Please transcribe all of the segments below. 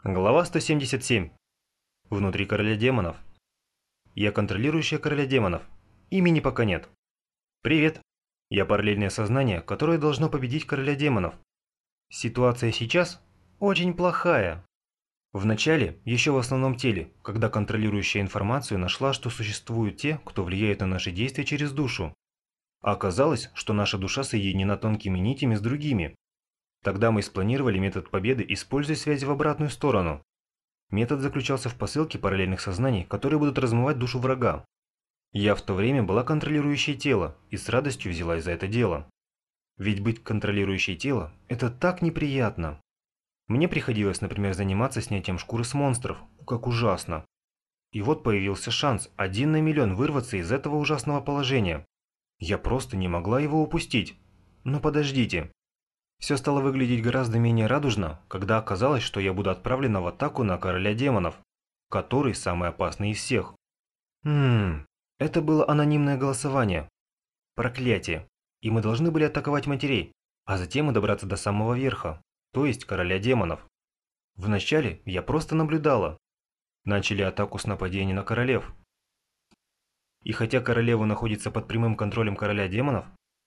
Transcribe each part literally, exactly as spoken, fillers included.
Глава сто семьдесят семь. Внутри короля демонов. Я контролирующая короля демонов. Имени пока нет. Привет. Я параллельное сознание, которое должно победить короля демонов. Ситуация сейчас очень плохая. Вначале, еще в основном теле, когда контролирующая информацию нашла, что существуют те, кто влияет на наши действия через душу. А оказалось, что наша душа соединена тонкими нитями с другими. Тогда мы спланировали метод победы, используя связи в обратную сторону. Метод заключался в посылке параллельных сознаний, которые будут размывать душу врага. Я в то время была контролирующей тело и с радостью взялась за это дело. Ведь быть контролирующей тело – это так неприятно. Мне приходилось, например, заниматься снятием шкуры с монстров, как ужасно. И вот появился шанс один на миллион вырваться из этого ужасного положения. Я просто не могла его упустить. Но подождите. Все стало выглядеть гораздо менее радужно, когда оказалось, что я буду отправлена в атаку на короля демонов, который самый опасный из всех. Хм, это было анонимное голосование. Проклятие. И мы должны были атаковать матерей, а затем и добраться до самого верха, то есть короля демонов. Вначале я просто наблюдала. Начали атаку с нападения на королев. И хотя королева находится под прямым контролем короля демонов,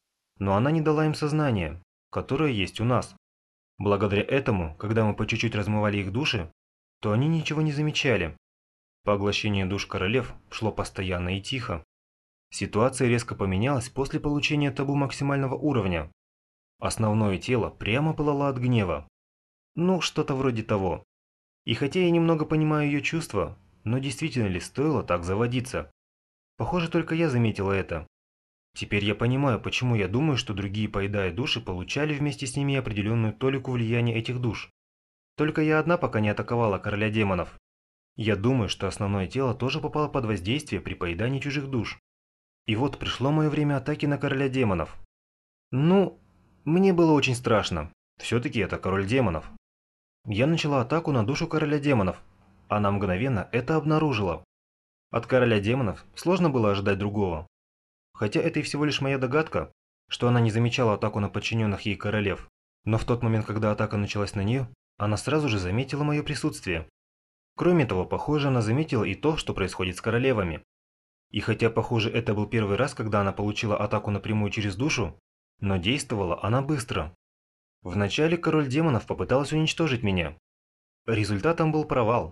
но она не дала им сознания, которое есть у нас. Благодаря этому, когда мы по чуть-чуть размывали их души, то они ничего не замечали. Поглощение душ королев шло постоянно и тихо. Ситуация резко поменялась после получения табу максимального уровня. Основное тело прямо пылало от гнева. Ну, что-то вроде того. И хотя я немного понимаю ее чувства, но действительно ли стоило так заводиться? Похоже, только я заметила это. Теперь я понимаю, почему я думаю, что другие, поедая души, получали вместе с ними определенную толику влияния этих душ. Только я одна пока не атаковала короля демонов. Я думаю, что основное тело тоже попало под воздействие при поедании чужих душ. И вот пришло мое время атаки на короля демонов. Ну, мне было очень страшно. Все-таки это король демонов. Я начала атаку на душу короля демонов. Она мгновенно это обнаружила. От короля демонов сложно было ожидать другого. Хотя это и всего лишь моя догадка, что она не замечала атаку на подчиненных ей королев. Но в тот момент, когда атака началась на нее, она сразу же заметила мое присутствие. Кроме того, похоже, она заметила и то, что происходит с королевами. И хотя, похоже, это был первый раз, когда она получила атаку напрямую через душу, но действовала она быстро. Вначале король демонов попыталась уничтожить меня. Результатом был провал.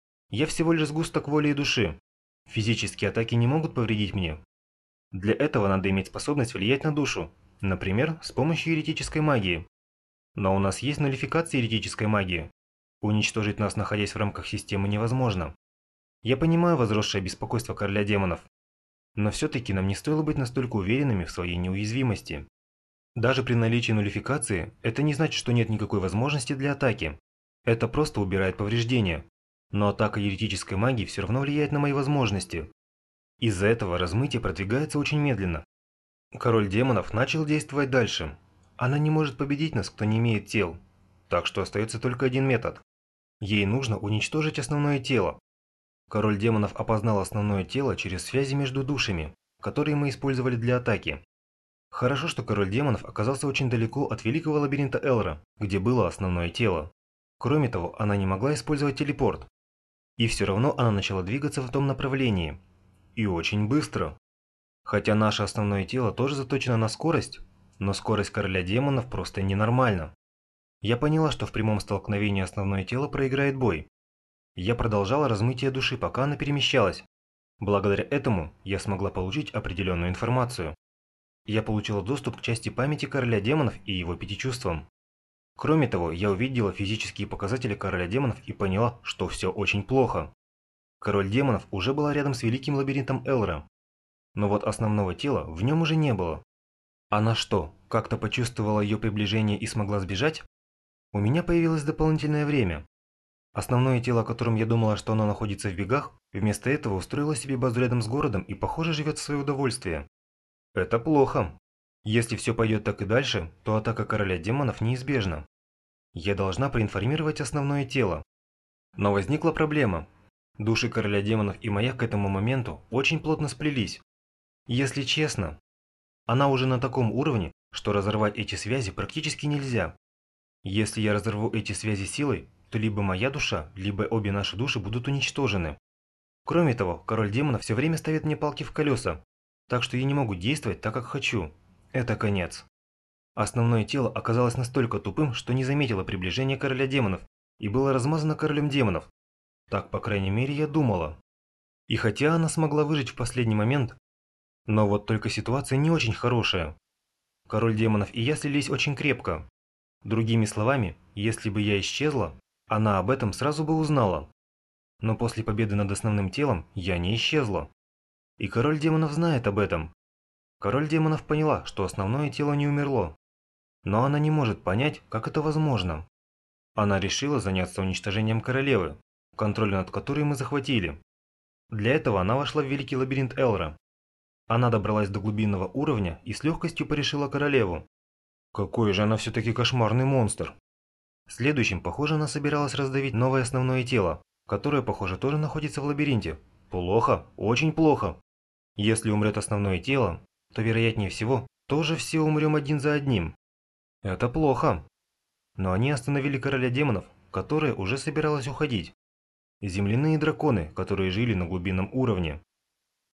Я всего лишь сгусток воли и души. Физические атаки не могут повредить мне. Для этого надо иметь способность влиять на душу, например, с помощью еретической магии. Но у нас есть нулификация еретической магии. Уничтожить нас, находясь в рамках системы, невозможно. Я понимаю возросшее беспокойство короля демонов, но все-таки нам не стоило быть настолько уверенными в своей неуязвимости. Даже при наличии нулификации, это не значит, что нет никакой возможности для атаки. Это просто убирает повреждения. Но атака еретической магии все равно влияет на мои возможности. Из-за этого размытие продвигается очень медленно. Король демонов начал действовать дальше. Она не может победить нас, кто не имеет тел. Так что остается только один метод. Ей нужно уничтожить основное тело. Король демонов опознал основное тело через связи между душами, которые мы использовали для атаки. Хорошо, что король демонов оказался очень далеко от великого лабиринта Элра, где было основное тело. Кроме того, она не могла использовать телепорт. И все равно она начала двигаться в том направлении. И очень быстро. Хотя наше основное тело тоже заточено на скорость, но скорость короля демонов просто ненормальна. Я поняла, что в прямом столкновении основное тело проиграет бой. Я продолжала размытие души, пока она перемещалась. Благодаря этому я смогла получить определенную информацию. Я получила доступ к части памяти короля демонов и его пяти чувствам. Кроме того, я увидела физические показатели короля демонов и поняла, что все очень плохо. Король демонов уже была рядом с великим лабиринтом Элра. Но вот основного тела в нем уже не было. Она что, как-то почувствовала ее приближение и смогла сбежать? У меня появилось дополнительное время. Основное тело, о котором я думала, что оно находится в бегах, вместо этого устроило себе базу рядом с городом и, похоже, живет в свое удовольствие. Это плохо. Если все пойдет так и дальше, то атака короля демонов неизбежна. Я должна проинформировать основное тело. Но возникла проблема. Души короля демонов и моя к этому моменту очень плотно сплелись. Если честно, она уже на таком уровне, что разорвать эти связи практически нельзя. Если я разорву эти связи силой, что либо моя душа, либо обе наши души будут уничтожены. Кроме того, король демонов все время ставит мне палки в колеса, так что я не могу действовать так, как хочу. Это конец. Основное тело оказалось настолько тупым, что не заметило приближения короля демонов и было размазано королем демонов. Так, по крайней мере, я думала. И хотя она смогла выжить в последний момент, но вот только ситуация не очень хорошая. Король демонов и я слились очень крепко. Другими словами, если бы я исчезла, она об этом сразу бы узнала. Но после победы над основным телом я не исчезла. И король демонов знает об этом. Король демонов поняла, что основное тело не умерло. Но она не может понять, как это возможно. Она решила заняться уничтожением королевы, контроль над которой мы захватили. Для этого она вошла в великий лабиринт Элра. Она добралась до глубинного уровня и с легкостью порешила королеву. Какой же она все-таки кошмарный монстр. Следующим, похоже, она собиралась раздавить новое основное тело, которое, похоже, тоже находится в лабиринте. Плохо, очень плохо. Если умрет основное тело, то, вероятнее всего, тоже все умрем один за одним. Это плохо. Но они остановили короля демонов, которая уже собиралась уходить. Земляные драконы, которые жили на глубинном уровне,